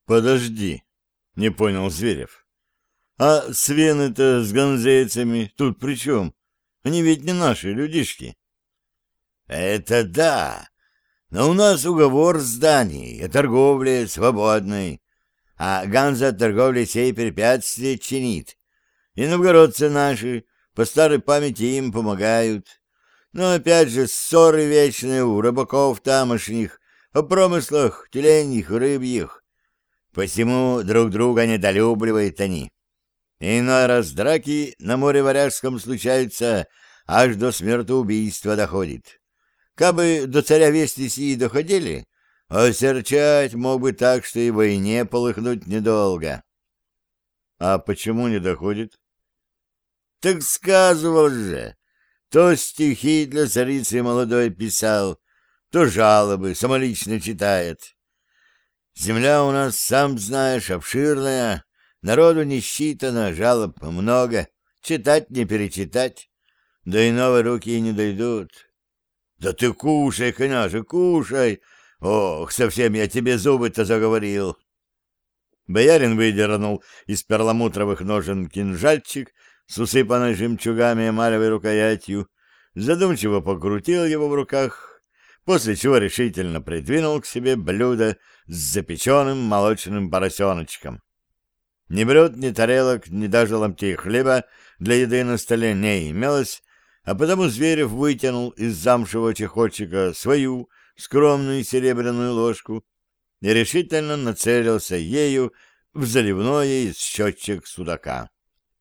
Подожди, не понял Зверев. А свены-то с ганзейцами тут при чем? Они ведь не наши людишки. Это да, но у нас уговор с Данией о торговле свободной, а Ганза торговли сей препятствия чинит. И новгородцы наши по старой памяти им помогают. Но опять же ссоры вечные у рыбаков тамошних о промыслах тюленьих и рыбьих. Посему друг друга недолюбливают они. Иной раз драки на море Варяжском случаются, аж до смертоубийства доходит. Кабы до царя вести сии доходили, осерчать мог бы так, что и войне полыхнуть недолго. А почему не доходит? Так сказывал же, то стихи для царицы молодой писал, то жалобы самолично читает. Земля у нас, сам знаешь, обширная, народу не считано, жалоб много, читать не перечитать, да и новые руки и не дойдут. Да ты кушай, княже, кушай! Ох, совсем я тебе зубы-то заговорил. Боярин выдернул из перламутровых ножен кинжальчик с усыпанной жемчугами эмалевой рукоятью, задумчиво покрутил его в руках, после чего решительно придвинул к себе блюдо с запеченным молочным поросеночком. Ни блюд, ни тарелок, ни даже ломтей хлеба для еды на столе не имелось, а потому Зверев вытянул из замшевого чехольчика свою скромную серебряную ложку и решительно нацелился ею в заливное из щечек судака.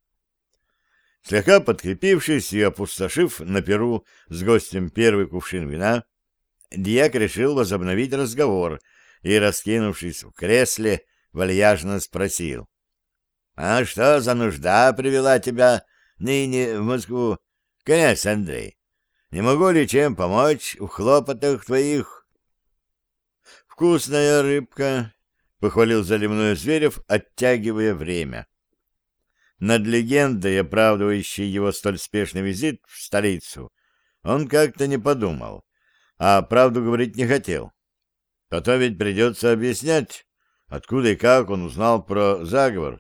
Слегка подкрепившись и опустошив на перу с гостем первый кувшин вина, дьяк решил возобновить разговор и, раскинувшись в кресле, вальяжно спросил: «А что за нужда привела тебя ныне в Москву, князь Андрей? Не могу ли чем помочь в хлопотах твоих?» «Вкусная рыбка», — похвалил заливной Зверев, оттягивая время. Над легендой, оправдывающей его столь спешный визит в столицу, он как-то не подумал, а правду говорить не хотел. Потом ведь придется объяснять, откуда и как он узнал про заговор.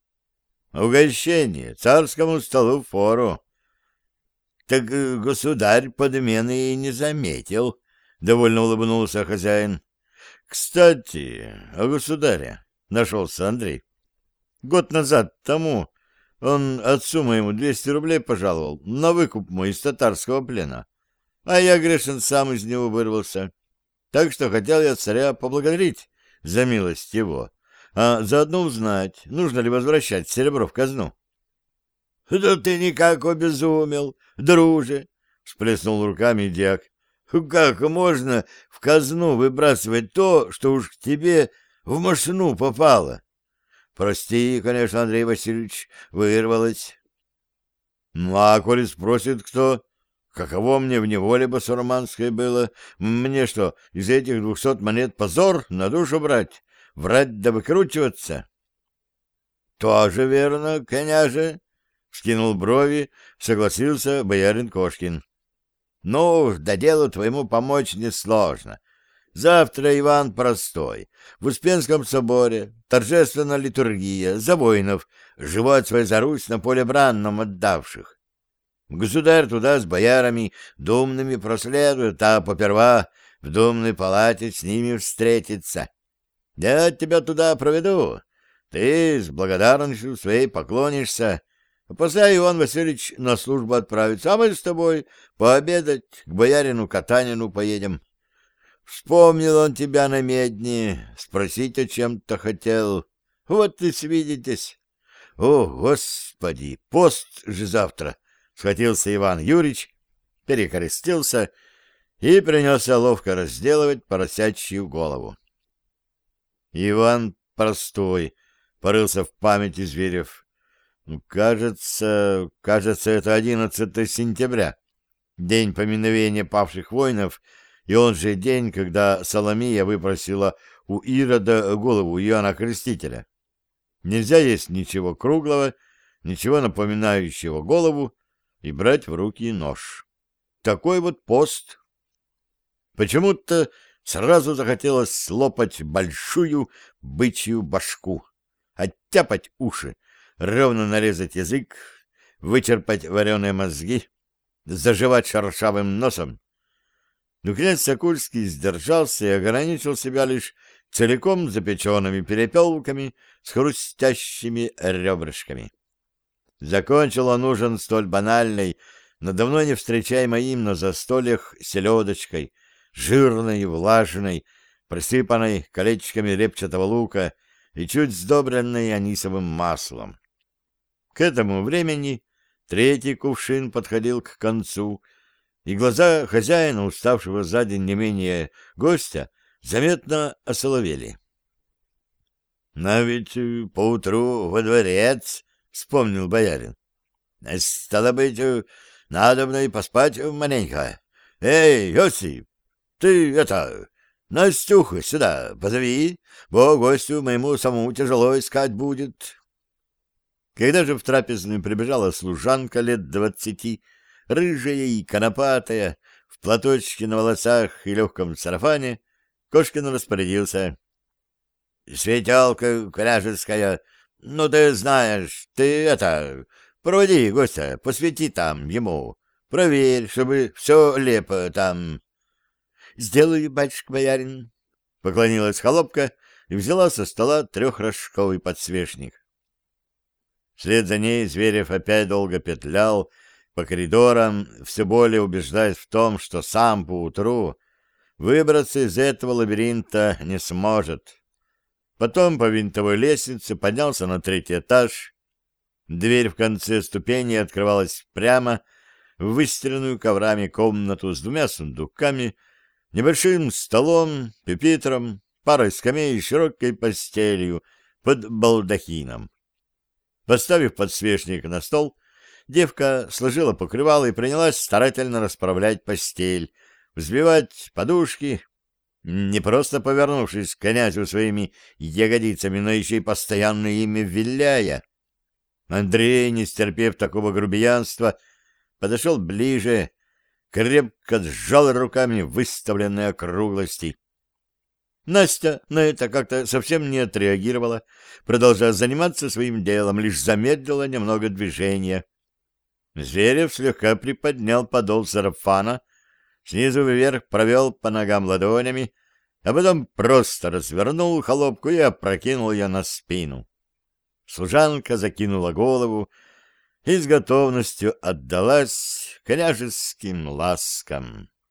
«Угощение царскому столу впору». «Так государь подмены и не заметил», — довольно улыбнулся хозяин. «Кстати, о государе», — нашелся Андрей. «Год назад тому он отцу моему 200 рублей пожаловал на выкуп мой из татарского плена, а я, грешен, сам из него вырвался. Так что хотел я царя поблагодарить за милость его, а заодно узнать, нужно ли возвращать серебро в казну». «Да ты никак обезумел, друже!» — всплеснул руками дьяк. «Как можно в казну выбрасывать то, что уж к тебе в мошну попало? Прости, конечно, Андрей Васильевич, вырвалось». «Ну, а коли спросит кто, каково мне в неволе басурманской было, мне что, из этих 200 монет позор на душу брать, врать да выкручиваться?» «Тоже верно, княже», — вскинул брови, согласился боярин Кошкин. «Ну, да делу твоему помочь несложно. Завтра Иван Простой в Успенском соборе, торжественная литургия за воинов, живот свой за Русь на поле бранном отдавших. Государь туда с боярами думными проследует, а поперва в думной палате с ними встретится. Я тебя туда проведу, ты с благодарностью своей поклонишься, а после Иван Васильевич на службу отправится, а мы с тобой пообедать к боярину Катанину поедем. Вспомнил он тебя на медне, спросить о чем-то хотел. Вот и свидитесь. О, Господи, пост же завтра! Схватился Иван Юрьевич, перекрестился и принялся ловко разделывать поросячью голову. Иван Простой порылся в памяти Зверев. Кажется, это 11 сентября, день поминовения павших воинов, и он же день, когда Соломия выпросила у Ирода голову Иоанна Крестителя. Нельзя есть ничего круглого, ничего напоминающего голову, и брать в руки нож. Такой вот пост. Почему-то сразу захотелось слопать большую бычью башку, оттяпать уши, ровно нарезать язык, вычерпать вареные мозги, заживать шершавым носом. Но князь Сокульский сдержался и ограничил себя лишь целиком запеченными перепелками с хрустящими ребрышками. Закончил он ужин столь банальной, но давно не встречаемой им на застольях селедочкой, жирной и влажной, присыпанной колечками репчатого лука и чуть сдобренной анисовым маслом. К этому времени третий кувшин подходил к концу, и глаза хозяина, уставшего за день не менее гостя, заметно осоловели. — Но ведь поутру во дворец, — вспомнил боярин. — Стало быть, надобно и поспать маленько. Эй, Йосип, ты Настюху сюда позови, бо гостю моему самому тяжело искать будет. Когда же в трапезную прибежала служанка лет 20, рыжая и конопатая, в платочке на волосах и легком сарафане, Кошкин распорядился. — Светелка княжеская, ну ты знаешь, проводи гостя, посвети там ему, проверь, чтобы все лепо там. — Сделаю, батюшка-боярин, — поклонилась холопка и взяла со стола трехрожковый подсвечник. Вслед за ней Зверев опять долго петлял по коридорам, все более убеждаясь в том, что сам поутру выбраться из этого лабиринта не сможет. Потом по винтовой лестнице поднялся на 3-й этаж. Дверь в конце ступени открывалась прямо в выстеленную коврами комнату с 2 сундуками, небольшим столом, пюпитром, парой скамей и широкой постелью под балдахином. Поставив подсвечник на стол, девка сложила покрывало и принялась старательно расправлять постель, взбивать подушки, не просто повернувшись к князю своими ягодицами, но еще и постоянно ими виляя. Андрей, не стерпев такого грубиянства, подошел ближе, крепко сжал руками выставленные округлости. Настя на это как-то совсем не отреагировала, продолжая заниматься своим делом, лишь замедлила немного движения. Зверев слегка приподнял подол сарафана, снизу вверх провел по ногам ладонями, а потом просто развернул холопку и опрокинул ее на спину. Служанка закинула голову и с готовностью отдалась княжеским ласкам.